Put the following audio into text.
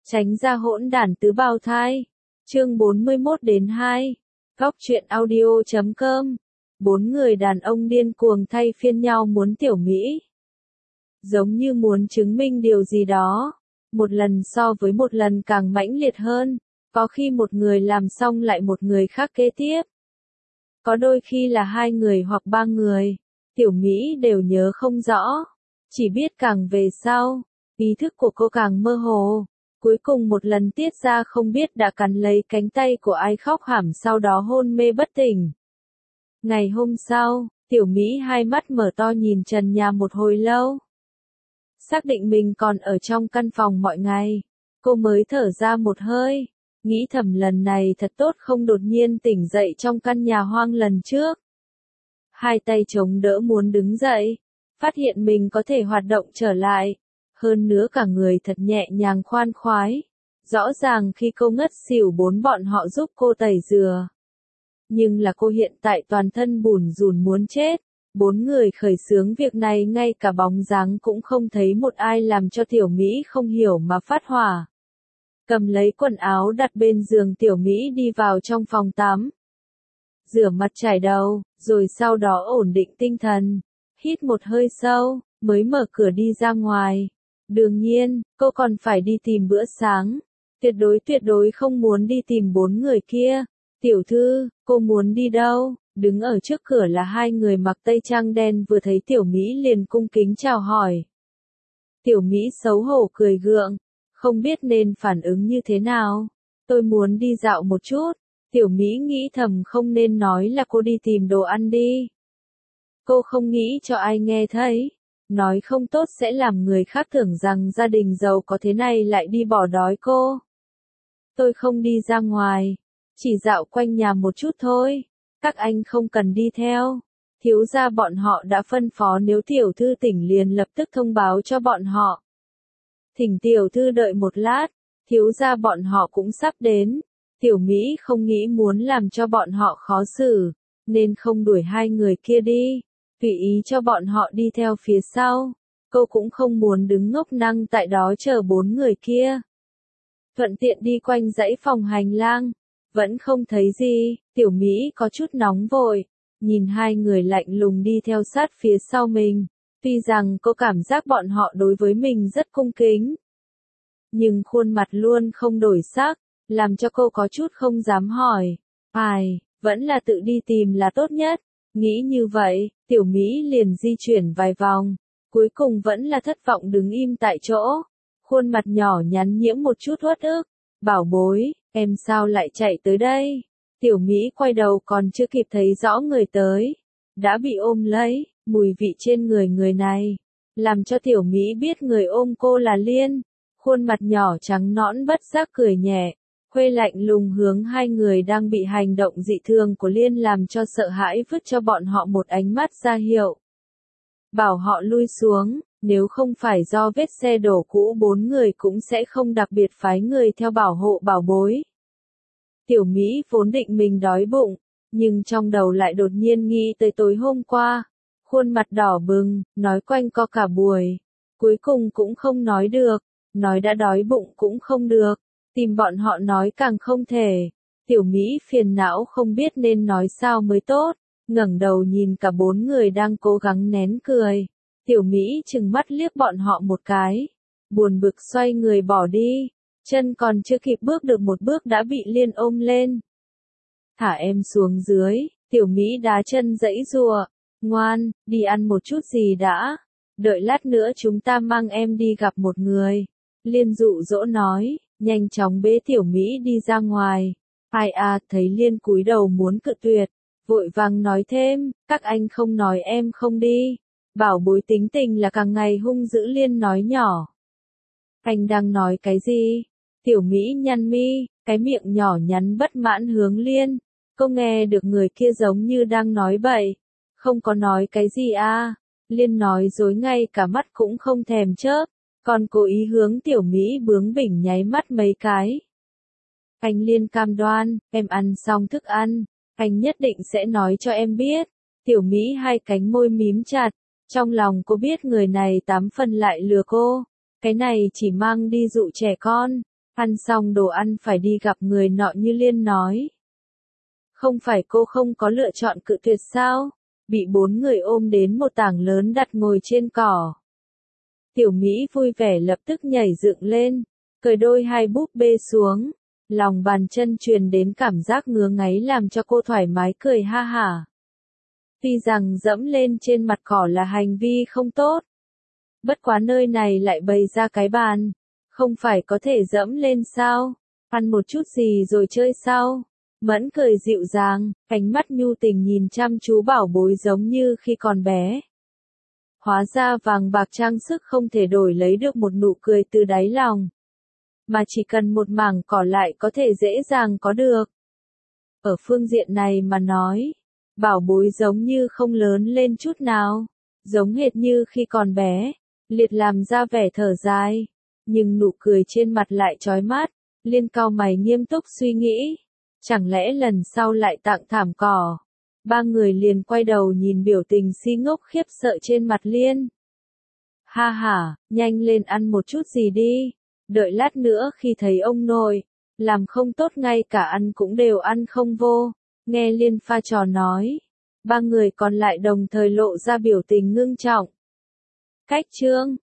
Tránh ra hỗn đản tứ bào thai. Chương 41-2. Góc truyện audio.com. 4 người đàn ông điên cuồng thay phiên nhau muốn Tiểu Mỹ. Giống như muốn chứng minh điều gì đó. Một lần so với một lần càng mãnh liệt hơn. Có khi một người làm xong lại một người khác kế tiếp. Có đôi khi là 2 người hoặc 3 người. Tiểu Mỹ đều nhớ không rõ. Chỉ biết càng về sau, ý thức của cô càng mơ hồ. Cuối cùng một lần tiết ra không biết đã cắn lấy cánh tay của ai khóc hẳm sau đó hôn mê bất tỉnh. Ngày hôm sau, Tiểu Mỹ hai mắt mở to nhìn trần nhà một hồi lâu. Xác định mình còn ở trong căn phòng mọi ngày, cô mới thở ra một hơi, nghĩ thầm lần này thật tốt không đột nhiên tỉnh dậy trong căn nhà hoang lần trước. Hai tay chống đỡ muốn đứng dậy, phát hiện mình có thể hoạt động trở lại. Hơn nữa cả người thật nhẹ nhàng khoan khoái. Rõ ràng khi cô ngất xỉu 4 bọn họ giúp cô tẩy rửa. Nhưng là cô hiện tại toàn thân bủn rủn muốn chết. 4 người khởi xướng việc này ngay cả bóng dáng cũng không thấy một ai làm cho Tiểu Mỹ không hiểu mà phát hỏa. Cầm lấy quần áo đặt bên giường Tiểu Mỹ đi vào trong phòng tắm. Rửa mặt chải đầu, rồi sau đó ổn định tinh thần. Hít một hơi sâu, mới mở cửa đi ra ngoài. Đương nhiên, cô còn phải đi tìm bữa sáng. Tuyệt đối không muốn đi tìm 4 người kia. Tiểu thư, cô muốn đi đâu? Đứng ở trước cửa là 2 người mặc tây trang đen vừa thấy Tiểu Mỹ liền cung kính chào hỏi. Tiểu Mỹ xấu hổ cười gượng, không biết nên phản ứng như thế nào. Tôi muốn đi dạo một chút. Tiểu Mỹ nghĩ thầm không nên nói là cô đi tìm đồ ăn đi. Cô không nghĩ cho ai nghe thấy. Nói không tốt sẽ làm người khác tưởng rằng gia đình giàu có thế này lại đi bỏ đói cô. Tôi không đi ra ngoài, chỉ dạo quanh nhà một chút thôi, các anh không cần đi theo. Thiếu gia bọn họ đã phân phó nếu tiểu thư tỉnh liền lập tức thông báo cho bọn họ. Thỉnh tiểu thư đợi một lát, thiếu gia bọn họ cũng sắp đến. Tiểu Mỹ không nghĩ muốn làm cho bọn họ khó xử, nên không đuổi 2 người kia đi. Tùy ý cho bọn họ đi theo phía sau. Cô cũng không muốn đứng ngốc năng tại đó chờ 4 người kia. Thuận tiện đi quanh dãy phòng hành lang. Vẫn không thấy gì, Tiểu Mỹ có chút nóng vội. Nhìn 2 người lạnh lùng đi theo sát phía sau mình. Tuy rằng cô cảm giác bọn họ đối với mình rất cung kính. Nhưng khuôn mặt luôn không đổi sắc, làm cho cô có chút không dám hỏi. Vẫn là tự đi tìm là tốt nhất. Nghĩ như vậy, Tiểu Mỹ liền di chuyển vài vòng, cuối cùng vẫn là thất vọng đứng im tại chỗ. Khuôn mặt nhỏ nhắn nhiễm một chút uất ức. Bảo bối, em sao lại chạy tới đây? Tiểu Mỹ quay đầu còn chưa kịp thấy rõ người tới. Đã bị ôm lấy, mùi vị trên người người này. Làm cho Tiểu Mỹ biết người ôm cô là Liên. Khuôn mặt nhỏ trắng nõn bất giác cười nhẹ. Khuê lạnh lùng hướng 2 người đang bị hành động dị thường của Liên làm cho sợ hãi vứt cho bọn họ một ánh mắt ra hiệu. Bảo họ lui xuống, nếu không phải do vết xe đổ cũ 4 người cũng sẽ không đặc biệt phái người theo bảo hộ bảo bối. Tiểu Mỹ vốn định mình đói bụng, nhưng trong đầu lại đột nhiên nghĩ tới tối hôm qua. Khuôn mặt đỏ bừng, nói quanh co cả buổi. Cuối cùng cũng không nói được, nói đã đói bụng cũng không được. Tìm bọn họ nói càng không thể. Tiểu Mỹ phiền não không biết nên nói sao mới tốt. Ngẩng đầu nhìn cả 4 người đang cố gắng nén cười. Tiểu Mỹ trừng mắt liếc bọn họ một cái. Buồn bực xoay người bỏ đi. Chân còn chưa kịp bước được một bước đã bị Liên ôm lên. Thả em xuống dưới. Tiểu Mỹ đá chân giãy giụa. Ngoan, đi ăn một chút gì đã. Đợi lát nữa chúng ta mang em đi gặp một người. Liên dụ dỗ nói. Nhanh chóng bế Tiểu Mỹ đi ra ngoài. Thấy Liên cúi đầu muốn cự tuyệt. Vội vàng nói thêm, các anh không nói em không đi. Bảo bối tính tình là càng ngày hung dữ. Liên nói nhỏ. Anh đang nói cái gì? Tiểu Mỹ nhăn mi, cái miệng nhỏ nhắn bất mãn hướng Liên. Cô nghe được người kia giống như đang nói bậy. Không có nói cái gì à? Liên nói dối ngay cả mắt cũng không thèm chớp. Còn cố ý hướng Tiểu Mỹ bướng bỉnh nháy mắt mấy cái. Anh Liên cam đoan, em ăn xong thức ăn, anh nhất định sẽ nói cho em biết. Tiểu Mỹ 2 cánh môi mím chặt, trong lòng cô biết người này 8 phần lại lừa cô. Cái này chỉ mang đi dụ trẻ con, Ăn xong đồ ăn phải đi gặp người nọ như Liên nói. Không phải cô không có lựa chọn cự tuyệt sao? Bị 4 người ôm đến một tảng lớn đặt ngồi trên cỏ. Tiểu Mỹ vui vẻ lập tức nhảy dựng lên, cởi đôi hai búp bê xuống. Lòng bàn chân truyền đến cảm giác ngứa ngáy làm cho cô thoải mái cười ha hả. Tuy rằng dẫm lên trên mặt cỏ là hành vi không tốt. Bất quá nơi này lại bày ra cái bàn. Không phải có thể dẫm lên sao? Ăn một chút gì rồi chơi sao? Mẫn cười dịu dàng, ánh mắt nhu tình nhìn chăm chú bảo bối giống như khi còn bé. Hóa ra vàng bạc trang sức không thể đổi lấy được một nụ cười từ đáy lòng. Mà chỉ cần một mảng cỏ lại có thể dễ dàng có được. Ở phương diện này mà nói, bảo bối giống như không lớn lên chút nào. Giống hệt như khi còn bé, Liệt làm ra vẻ thở dài. Nhưng nụ cười trên mặt lại chói mắt, Liên cau mày nghiêm túc suy nghĩ. Chẳng lẽ lần sau lại tặng thảm cỏ? Ba người liền quay đầu nhìn biểu tình si ngốc khiếp sợ trên mặt Liên. Ha ha, nhanh lên ăn một chút gì đi. Đợi lát nữa khi thấy ông nội, làm không tốt ngay cả ăn cũng đều ăn không vô. Nghe Liên pha trò nói. Ba người còn lại đồng thời lộ ra biểu tình ngưng trọng. Cách chương